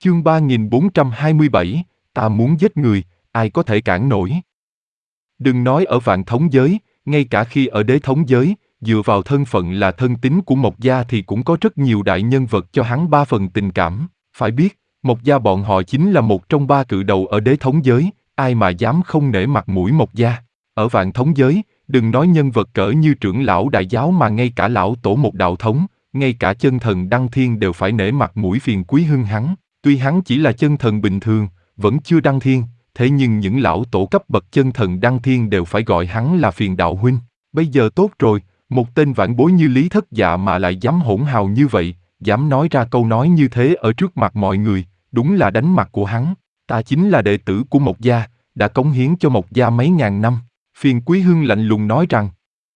Chương 3427, ta muốn giết người, ai có thể cản nổi. Đừng nói ở vạn thống giới, ngay cả khi ở đế thống giới, dựa vào thân phận là thân tín của Mộc Gia thì cũng có rất nhiều đại nhân vật cho hắn 3 phần tình cảm. Phải biết, Mộc Gia bọn họ chính là một trong 3 cự đầu ở đế thống giới, ai mà dám không nể mặt mũi Mộc Gia. Ở vạn thống giới, đừng nói nhân vật cỡ như trưởng lão đại giáo mà ngay cả lão tổ một đạo thống, ngay cả chân thần Đăng Thiên đều phải nể mặt mũi Phiền Quý Hưng hắn. Tuy hắn chỉ là chân thần bình thường, vẫn chưa đăng thiên, thế nhưng những lão tổ cấp bậc chân thần đăng thiên đều phải gọi hắn là Phiền đạo huynh. Bây giờ tốt rồi, một tên vãn bối như Lý Thất Dạ mà lại dám hỗn hào như vậy, dám nói ra câu nói như thế ở trước mặt mọi người, đúng là đánh mặt của hắn. Ta chính là đệ tử của Mộc Gia, đã cống hiến cho Mộc Gia mấy ngàn năm. Phiền Quý Hưng lạnh lùng nói rằng,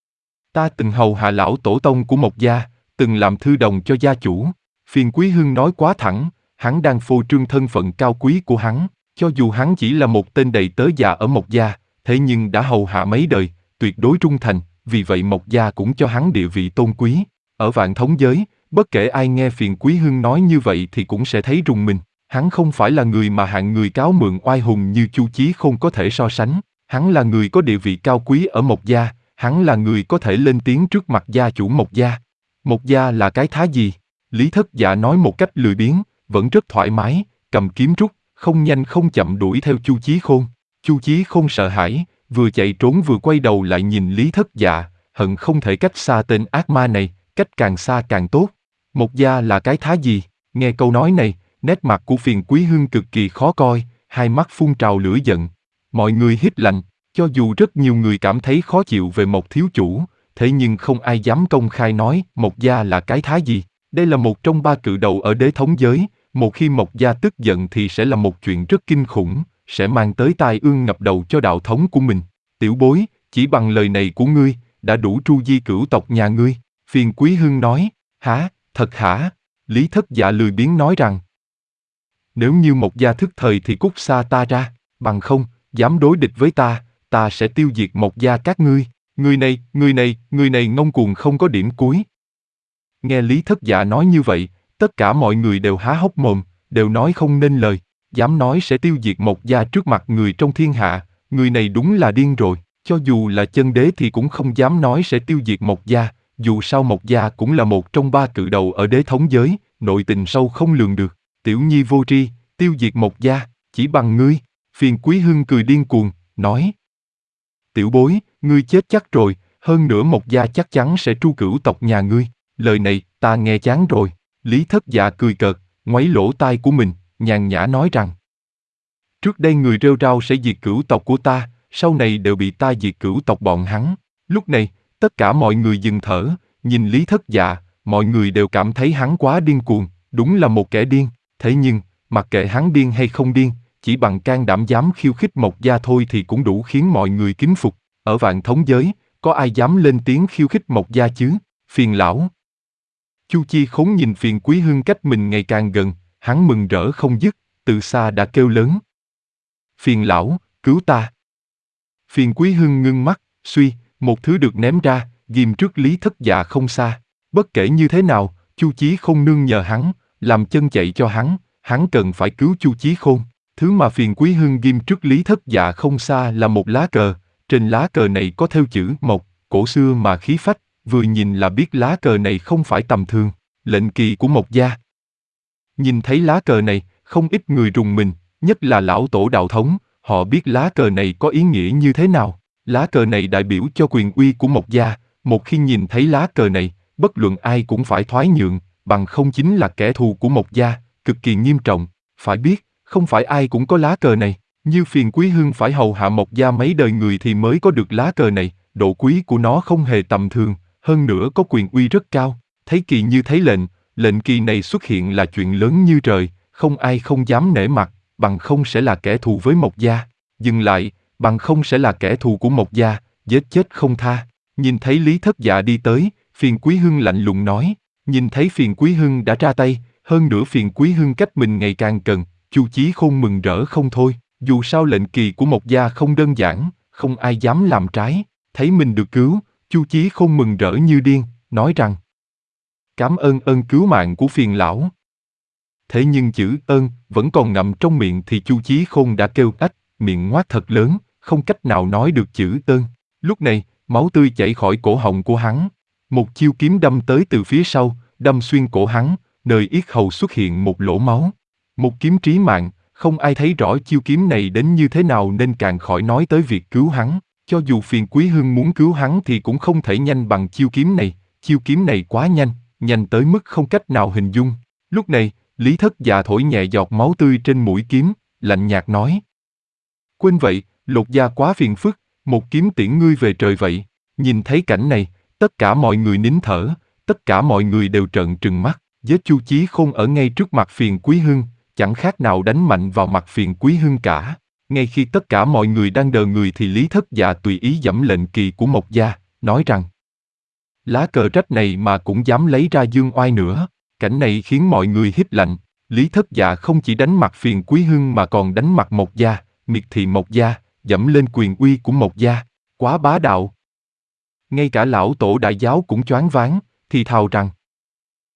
ta từng hầu hạ lão tổ tông của Mộc Gia, từng làm thư đồng cho gia chủ. Phiền Quý Hưng nói quá thẳng, hắn đang phô trương thân phận cao quý của hắn, cho dù hắn chỉ là một tên đầy tớ già ở Mộc Gia, thế nhưng đã hầu hạ mấy đời, tuyệt đối trung thành, vì vậy Mộc Gia cũng cho hắn địa vị tôn quý. Ở vạn thống giới, bất kể ai nghe Phiền Quý Hưng nói như vậy thì cũng sẽ thấy rùng mình. Hắn không phải là người mà hạng người cáo mượn oai hùng như Chu Chí Khôn có thể so sánh. Hắn là người có địa vị cao quý ở Mộc Gia, hắn là người có thể lên tiếng trước mặt gia chủ Mộc Gia. Mộc Gia là cái thá gì? Lý Thất Dạ nói một cách lười biếng, vẫn rất thoải mái, cầm kiếm rút, không nhanh không chậm đuổi theo Chu Chí Khôn. Chu Chí Khôn sợ hãi, vừa chạy trốn vừa quay đầu lại nhìn Lý Thất Dạ, hận không thể cách xa tên ác ma này, cách càng xa càng tốt. Mộc Gia là cái thá gì? Nghe câu nói này, nét mặt của Phiền Quý Hưng cực kỳ khó coi, hai mắt phun trào lửa giận. Mọi người hít lạnh, cho dù rất nhiều người cảm thấy khó chịu về Mộc thiếu chủ, thế nhưng không ai dám công khai nói Mộc Gia là cái thá gì. Đây là một trong 3 cự đầu ở đế thống giới, một khi Mộc Gia tức giận thì sẽ là một chuyện rất kinh khủng, sẽ mang tới tai ương ngập đầu cho đạo thống của mình. Tiểu bối, chỉ bằng lời này của ngươi, đã đủ tru di cửu tộc nhà ngươi. Phiền Quý Hưng nói, hả, thật hả? Lý Thất Dạ lười biếng nói rằng, nếu như Mộc Gia thức thời thì cút xa ta ra, bằng không, dám đối địch với ta sẽ tiêu diệt Mộc Gia các ngươi. Người này ngông cuồng không có điểm cuối. Nghe Lý Thất Dạ nói như vậy, tất cả mọi người đều há hốc mồm, đều nói không nên lời, dám nói sẽ tiêu diệt Mộc Gia trước mặt người trong thiên hạ, người này đúng là điên rồi, cho dù là chân đế thì cũng không dám nói sẽ tiêu diệt Mộc Gia, dù sao Mộc Gia cũng là một trong 3 cự đầu ở đế thống giới, nội tình sâu không lường được. Tiểu nhi vô tri, tiêu diệt Mộc Gia, chỉ bằng ngươi. Phiền Quý Hưng cười điên cuồng, nói, tiểu bối, ngươi chết chắc rồi, hơn nữa Mộc Gia chắc chắn sẽ tru cửu tộc nhà ngươi. Lời này, ta nghe chán rồi. Lý Thất Dạ cười cợt, ngoáy lỗ tai của mình, nhàn nhã nói rằng, trước đây người rêu rao sẽ diệt cửu tộc của ta, sau này đều bị ta diệt cửu tộc bọn hắn. Lúc này, tất cả mọi người dừng thở, nhìn Lý Thất Dạ, mọi người đều cảm thấy hắn quá điên cuồng, đúng là một kẻ điên. Thế nhưng, mặc kệ hắn điên hay không điên, chỉ bằng can đảm dám khiêu khích Mộc Gia thôi thì cũng đủ khiến mọi người kính phục. Ở vạn thống giới, có ai dám lên tiếng khiêu khích Mộc Gia chứ? Phiền lão. Chu Chi Khốn nhìn Phiền Quý Hưng cách mình ngày càng gần, hắn mừng rỡ không dứt, từ xa đã kêu lớn. Phiền lão, cứu ta. Phiền Quý Hưng ngưng mắt, suy, một thứ được ném ra, ghim trước Lý Thất Dạ không xa. Bất kể như thế nào, Chu Chí Khôn nương nhờ hắn, làm chân chạy cho hắn cần phải cứu Chu Chí Khôn. Thứ mà Phiền Quý Hưng ghim trước Lý Thất Dạ không xa là một lá cờ, trên lá cờ này có thêu chữ Mộc, cổ xưa mà khí phách, vừa nhìn là biết lá cờ này không phải tầm thường, lệnh kỳ của Mộc Gia. Nhìn thấy lá cờ này, không ít người rùng mình, nhất là lão tổ đạo thống, họ biết lá cờ này có ý nghĩa như thế nào. Lá cờ này đại biểu cho quyền uy của Mộc Gia, một khi nhìn thấy lá cờ này, bất luận ai cũng phải thoái nhượng, bằng không chính là kẻ thù của Mộc Gia, cực kỳ nghiêm trọng. Phải biết, không phải ai cũng có lá cờ này, như Phiền Quý Hưng phải hầu hạ Mộc Gia mấy đời người thì mới có được lá cờ này, độ quý của nó không hề tầm thường, hơn nữa có quyền uy rất cao. Thấy kỳ như thấy lệnh kỳ này xuất hiện là chuyện lớn như trời, không ai không dám nể mặt, bằng không sẽ là kẻ thù với Mộc Gia. Dừng lại, bằng không sẽ là kẻ thù của Mộc Gia, giết chết không tha. Nhìn thấy Lý Thất Dạ đi tới, Phiền Quý Hưng lạnh lùng nói, nhìn thấy Phiền Quý Hưng đã ra tay, hơn nữa Phiền Quý Hưng cách mình ngày càng gần, Chu Chí Khôn mừng rỡ không thôi, dù sao lệnh kỳ của Mộc Gia không đơn giản, không ai dám làm trái. Thấy mình được cứu, Chu Chí Khôn mừng rỡ như điên, nói rằng, cảm ơn ơn cứu mạng của Phiền lão. Thế nhưng chữ ơn vẫn còn ngậm trong miệng thì Chu Chí Khôn đã kêu ách, miệng ngoác thật lớn, không cách nào nói được chữ ơn. Lúc này, máu tươi chảy khỏi cổ họng của hắn. Một chiêu kiếm đâm tới từ phía sau, đâm xuyên cổ hắn, nơi yết hầu xuất hiện một lỗ máu. Một kiếm trí mạng, không ai thấy rõ chiêu kiếm này đến như thế nào nên càng khỏi nói tới việc cứu hắn. Cho dù Phiền Quý Hưng muốn cứu hắn thì cũng không thể nhanh bằng chiêu kiếm này quá nhanh, nhanh tới mức không cách nào hình dung. Lúc này, Lý Thất Dạ thổi nhẹ giọt máu tươi trên mũi kiếm, lạnh nhạt nói. Quên vậy, Lột Gia quá phiền phức, một kiếm tiễn ngươi về trời vậy. Nhìn thấy cảnh này, tất cả mọi người nín thở, tất cả mọi người đều trợn trừng mắt. Giết Chu Chí Khôn ở ngay trước mặt Phiền Quý Hưng, chẳng khác nào đánh mạnh vào mặt Phiền Quý Hưng cả. Ngay khi tất cả mọi người đang đờ người thì Lý Thất Dạ tùy ý giẫm lệnh kỳ của Mộc Gia, nói rằng: lá cờ rách này mà cũng dám lấy ra dương oai nữa. Cảnh này khiến mọi người hít lạnh. Lý Thất Dạ không chỉ đánh mặt Phiền Quý Hưng mà còn đánh mặt Mộc Gia, miệt thị Mộc Gia, dẫm lên quyền uy của Mộc Gia. Quá bá đạo. Ngay cả lão tổ đại giáo cũng choáng váng, thì thào rằng: